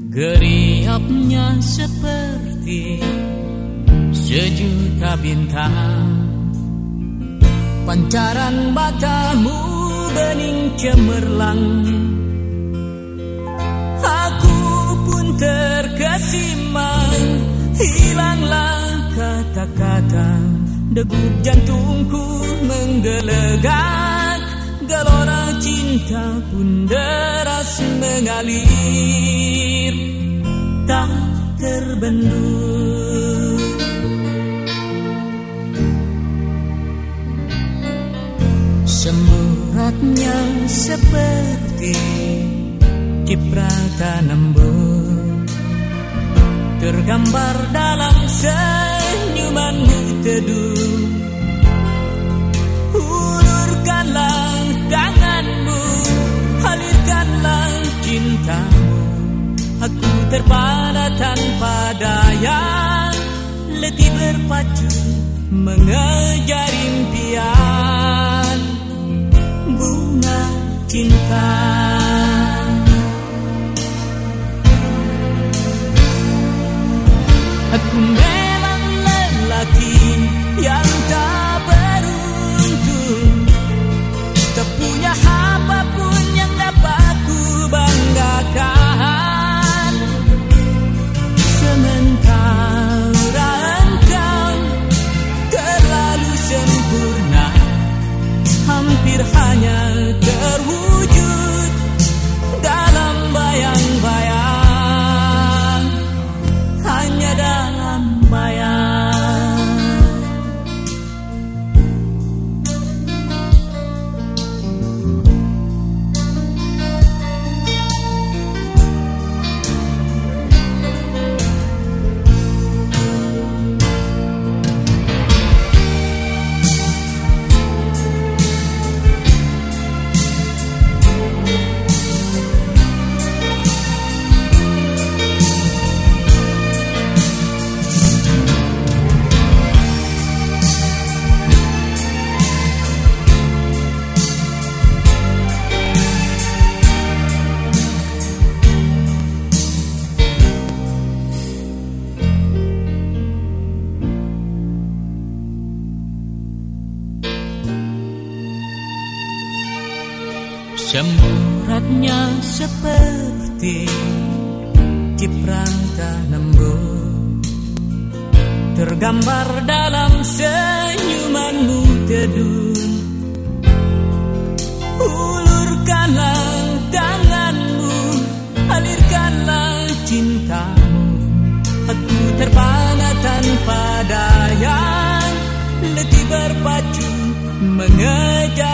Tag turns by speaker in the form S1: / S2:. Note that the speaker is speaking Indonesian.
S1: Geriapnya seperti sejuta bintang, pancaran matamu bening cemerlang. Aku pun terkesima, hilanglah kata-kata, degup jantungku menggelegak, gelora cinta pun deras mengalir, tak terbendung. Semburatnya seperti cipratan embun, tergambar dalam senyumanmu teduh. Ulurkanlah tanganmu, halirkanlah cintamu, aku terpana tanpa daya, letih berpacu mengejar impian bunga cinta. Aku memang lelaki yang tak beruntung, tak punya apapun yang dapat ku banggakan. Sementara engkau terlalu sempurna, hampir hanya terwujud dalam bayang-bayang, hanya dalam bayang. Semburatnya seperti cipratan embun, tergambar dalam senyumanmu teduh. Ulurkanlah tanganmu, alirkanlah cintamu, aku terpana tanpa daya, letih berpacu mengejar